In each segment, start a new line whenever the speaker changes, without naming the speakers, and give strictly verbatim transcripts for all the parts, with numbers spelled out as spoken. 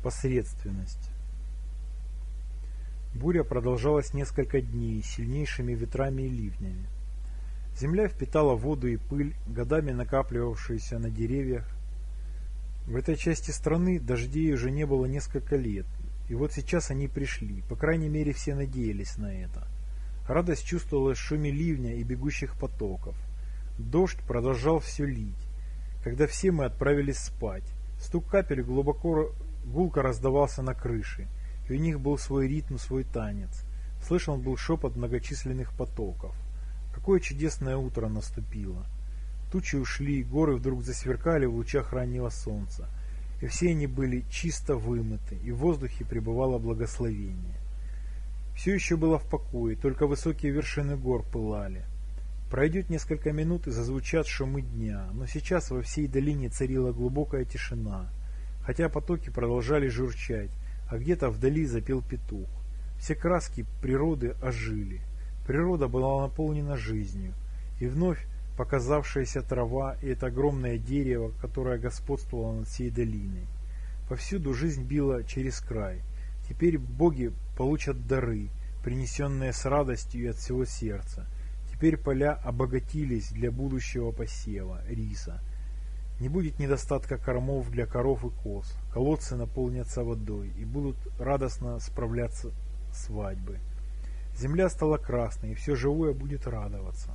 Посредственность. Буря продолжалась несколько дней сильнейшими ветрами и ливнями. Земля впитала воду и пыль, годами накапливавшуюся на деревьях. В этой части страны дождей уже не было несколько лет, и вот сейчас они пришли, по крайней мере все надеялись на это. Радость чувствовалась в шуме ливня и бегущих потоков. Дождь продолжал все лить, когда все мы отправились спать. Стук капель глубоко гулко раздавался на крыше, и у них был свой ритм, свой танец. Слышен был шепот многочисленных потоков. Какое чудесное утро наступило! Тучи ушли, горы вдруг засверкали в лучах раннего солнца, и все они были чисто вымыты, и в воздухе пребывало благословение. Все еще было в покое, только высокие вершины гор пылали. Пройдет несколько минут и зазвучат шумы дня, но сейчас во всей долине царила глубокая тишина, хотя потоки продолжали журчать, а где-то вдали запел петух. Все краски природы ожили. Природа была наполнена жизнью, и вновь показавшаяся трава и это огромное дерево, которое господствовало над всей долиной. Повсюду жизнь била через край. Теперь боги получат дары, принесенные с радостью и от всего сердца. Теперь поля обогатились для будущего посева, риса. Не будет недостатка кормов для коров и коз. Колодцы наполнятся водой и будут радостно справляться свадьбы. Земля стала красной, и все живое будет радоваться.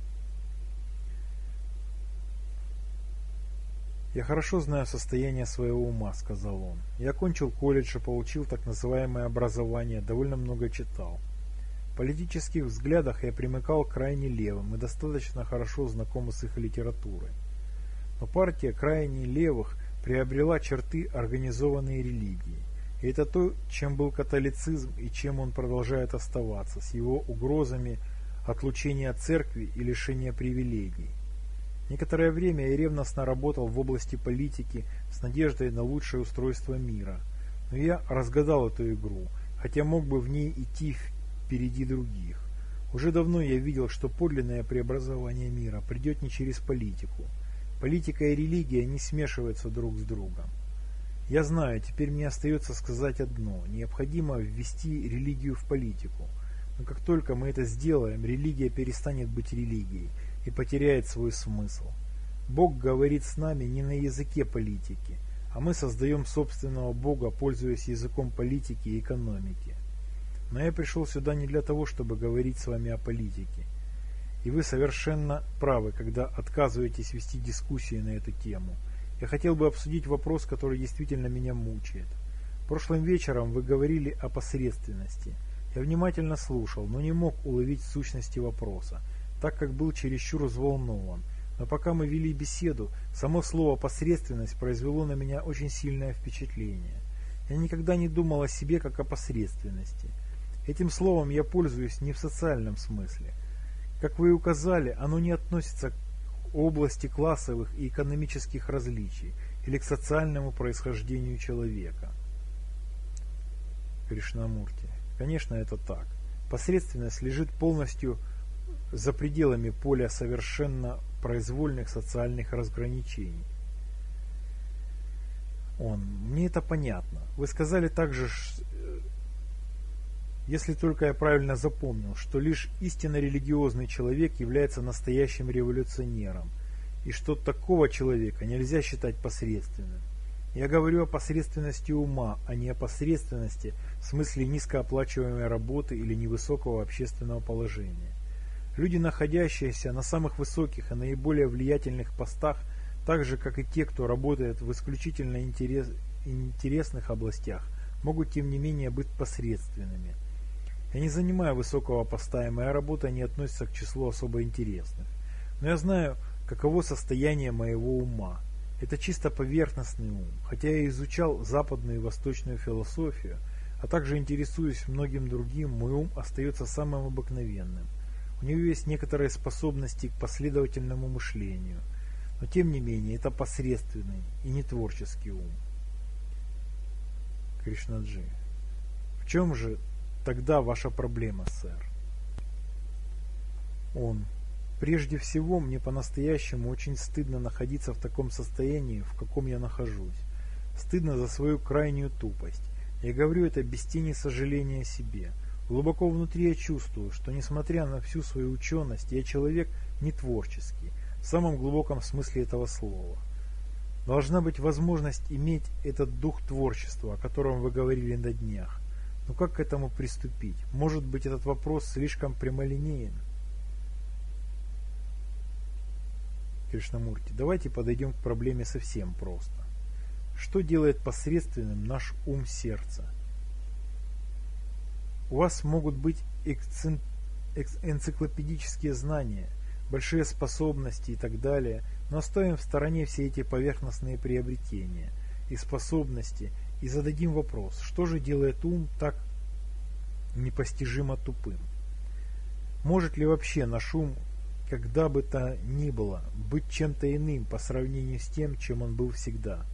«Я хорошо знаю состояние своего ума», — сказал он. «Я окончил колледж и получил так называемое образование, довольно много читал. В политических взглядах я примыкал к крайне левым и достаточно хорошо знаком с их литературой. Но партия крайне левых приобрела черты организованной религии. И это то, чем был католицизм и чем он продолжает оставаться, с его угрозами отлучения от церкви и лишения привилегий. Некоторое время я ревностно работал в области политики с надеждой на лучшее устройство мира. Но я разгадал эту игру, хотя мог бы в ней идти впереди других. Уже давно я видел, что подлинное преобразование мира придет не через политику. Политика и религия не смешиваются друг с другом. Я знаю, теперь мне остается сказать одно. Необходимо ввести религию в политику. Но как только мы это сделаем, религия перестанет быть религией и потеряет свой смысл. Бог говорит с нами не на языке политики, а мы создаем собственного Бога, пользуясь языком политики и экономики. Но я пришел сюда не для того, чтобы говорить с вами о политике. И вы совершенно правы, когда отказываетесь вести дискуссии на эту тему. Я хотел бы обсудить вопрос, который действительно меня мучает. Прошлым вечером вы говорили о посредственности. Я внимательно слушал, но не мог уловить сущности вопроса, так как был чересчур взволнован. Но пока мы вели беседу, само слово «посредственность» произвело на меня очень сильное впечатление. Я никогда не думал о себе как о посредственности. Этим словом я пользуюсь не в социальном смысле. Как вы и указали, оно не относится к области классовых и экономических различий или к социальному происхождению человека. Кришнамурти. Конечно, это так. Посредственность лежит полностью за пределами поля совершенно произвольных социальных разграничений. Он. Мне это понятно. Вы сказали также, если только я правильно запомнил, что лишь истинно религиозный человек является настоящим революционером, и что такого человека нельзя считать посредственным. Я говорю о посредственности ума, а не о посредственности в смысле низкооплачиваемой работы или невысокого общественного положения. Люди, находящиеся на самых высоких и наиболее влиятельных постах, так же, как и те, кто работает в исключительно интерес, интересных областях, могут тем не менее быть посредственными. Я не занимаю высокого поста, и моя работа не относится к числу особо интересных. Но я знаю, каково состояние моего ума. Это чисто поверхностный ум. Хотя я изучал западную и восточную философию, а также интересуюсь многим другим, мой ум остается самым обыкновенным. У него есть некоторые способности к последовательному мышлению, но тем не менее это посредственный и не творческий ум. Кришнаджи. В чем же тогда ваша проблема, сэр? Он. Прежде всего, мне по-настоящему очень стыдно находиться в таком состоянии, в каком я нахожусь. Стыдно за свою крайнюю тупость. Я говорю это без тени сожаления о себе. Глубоко внутри я чувствую, что несмотря на всю свою ученость, я человек не творческий, в самом глубоком смысле этого слова. Должна быть возможность иметь этот дух творчества, о котором вы говорили на днях. Но как к этому приступить? Может быть, этот вопрос слишком прямолинеен? Кришнамурти, давайте подойдем к проблеме совсем просто. Что делает посредственным наш ум сердца? У вас могут быть эксцен... экс... энциклопедические знания, большие способности и так далее, но оставим в стороне все эти поверхностные приобретения и способности и зададим вопрос, что же делает ум так непостижимо тупым? Может ли вообще наш ум, когда бы то ни было, быть чем-то иным по сравнению с тем, чем он был всегда?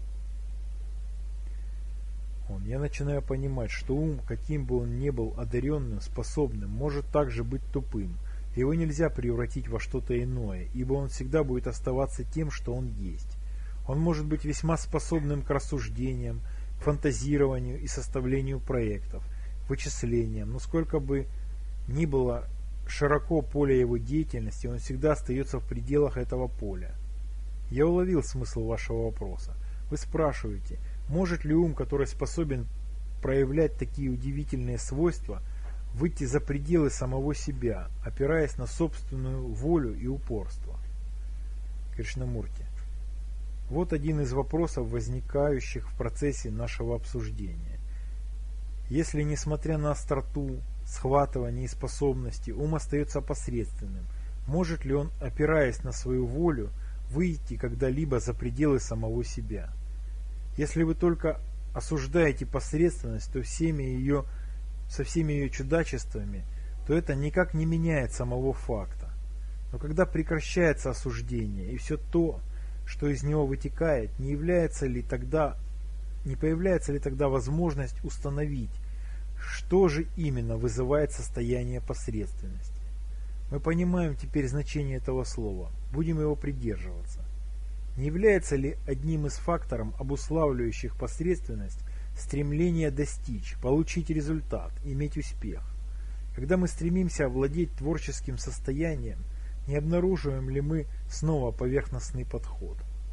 Он, я начинаю понимать, что ум, каким бы он ни был одаренным, способным, может также быть тупым. Его нельзя превратить во что-то иное, ибо он всегда будет оставаться тем, что он есть. Он может быть весьма способным к рассуждениям, к фантазированию и составлению проектов, к вычислениям, но сколько бы ни было широко поле его деятельности, он всегда остается в пределах этого поля. Я уловил смысл вашего вопроса. Вы спрашиваете, может ли ум, который способен проявлять такие удивительные свойства, выйти за пределы самого себя, опираясь на собственную волю и упорство? Кришнамурти. Вот один из вопросов, возникающих в процессе нашего обсуждения. Если, несмотря на остроту, схватывание и способности, ум остается посредственным, может ли он, опираясь на свою волю, выйти когда-либо за пределы самого себя? Если вы только осуждаете посредственность, то всеми ее, со всеми ее чудачествами, то это никак не меняет самого факта. Но когда прекращается осуждение и все то, что из него вытекает, не является ли тогда, не появляется ли тогда возможность установить, что же именно вызывает состояние посредственности? Мы понимаем теперь значение этого слова, будем его придерживаться. Не является ли одним из факторов, обуславливающих посредственность, стремление достичь, получить результат, иметь успех? Когда мы стремимся овладеть творческим состоянием, не обнаруживаем ли мы снова поверхностный подход?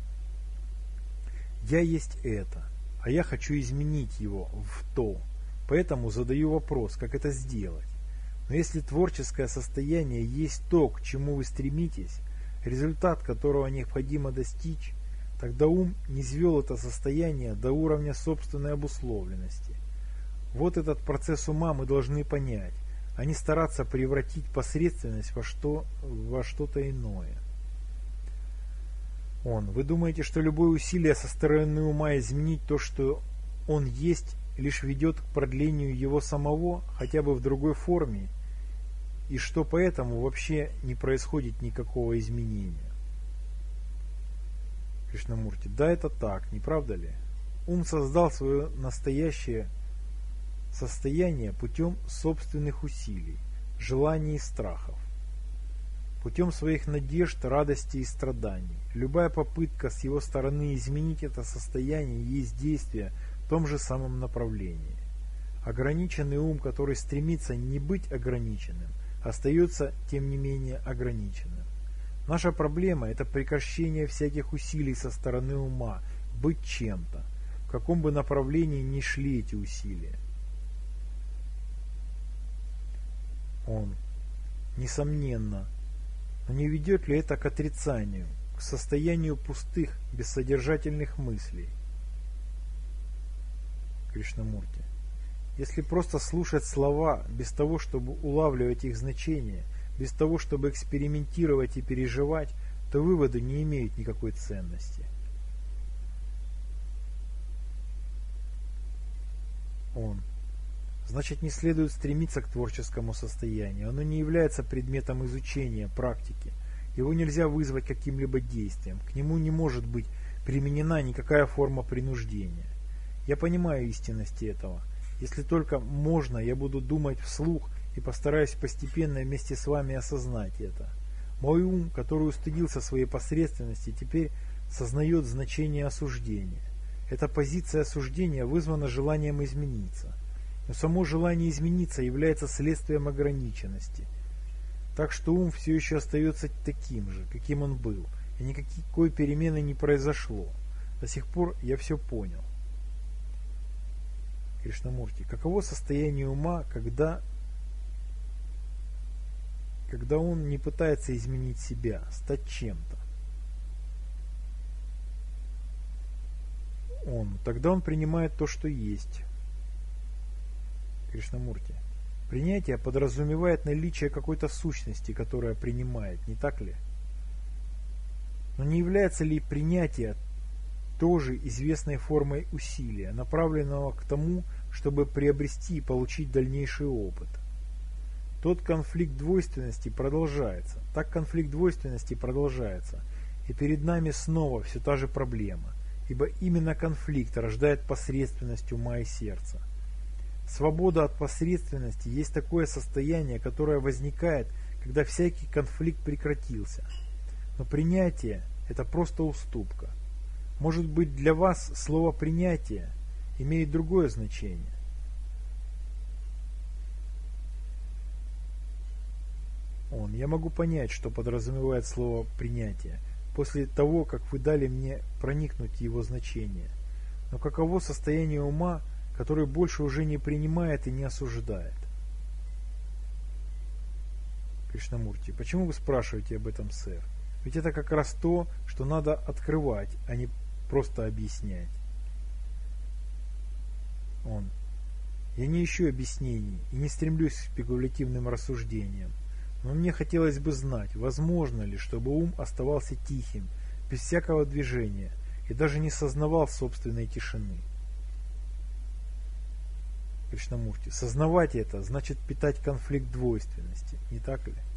Я есть это, а я хочу изменить его в то, поэтому задаю вопрос, как это сделать. Но если творческое состояние есть то, к чему вы стремитесь, результат которого необходимо достичь, тогда ум не низвел это состояние до уровня собственной обусловленности. Вот этот процесс ума мы должны понять, а не стараться превратить посредственность во, что, во что-то иное. Он, вы думаете, что любое усилие со стороны ума изменить то, что он есть, лишь ведет к продлению его самого, хотя бы в другой форме, и что поэтому вообще не происходит никакого изменения? Кришнамурти, да, это так, не правда ли? Ум создал свое настоящее состояние путем собственных усилий, желаний и страхов, путем своих надежд, радостей и страданий. Любая попытка с его стороны изменить это состояние есть действие в том же самом направлении. Ограниченный ум, который стремится не быть ограниченным, остается, тем не менее, ограниченным. Наша проблема – это прекращение всяких усилий со стороны ума быть чем-то, в каком бы направлении ни шли эти усилия. Он, несомненно, но не ведет ли это к отрицанию, к состоянию пустых, бессодержательных мыслей? Кришнамурти. Если просто слушать слова, без того, чтобы улавливать их значение, без того, чтобы экспериментировать и переживать, то выводы не имеют никакой ценности. Он. Значит, не следует стремиться к творческому состоянию. Оно не является предметом изучения, практики. Его нельзя вызвать каким-либо действием. К нему не может быть применена никакая форма принуждения. Я понимаю истинность этого. Если только можно, я буду думать вслух и постараюсь постепенно вместе с вами осознать это. Мой ум, который устыдился своей посредственности, теперь сознает значение осуждения. Эта позиция осуждения вызвана желанием измениться. Но само желание измениться является следствием ограниченности. Так что ум все еще остается таким же, каким он был, и никакой перемены не произошло. До сих пор я все понял. Кришнамурти, каково состояние ума, когда, когда он не пытается изменить себя, стать чем-то? Он, тогда он принимает то, что есть. Кришнамурти, принятие подразумевает наличие какой-то сущности, которая принимает, не так ли? Но не является ли принятие тоже известной формой усилия, направленного к тому, чтобы приобрести и получить дальнейший опыт? Тот конфликт двойственности продолжается, так конфликт двойственности продолжается, и перед нами снова все та же проблема, ибо именно конфликт рождает посредственность ума и сердца. Свобода от посредственности есть такое состояние, которое возникает, когда всякий конфликт прекратился. Но принятие – это просто уступка. Может быть, для вас слово «принятие» имеет другое значение. Он, я могу понять, что подразумевает слово «принятие», после того, как вы дали мне проникнуть в его значение. Но каково состояние ума, который больше уже не принимает и не осуждает? Кришнамурти, почему вы спрашиваете об этом, сэр? Ведь это как раз то, что надо открывать, а не просто объяснять. Он, я не ищу объяснений и не стремлюсь к спекулятивным рассуждениям, но мне хотелось бы знать, возможно ли, чтобы ум оставался тихим, без всякого движения, и даже не сознавал собственной тишины. Кришнамурти, сознавать это значит питать конфликт двойственности, не так ли?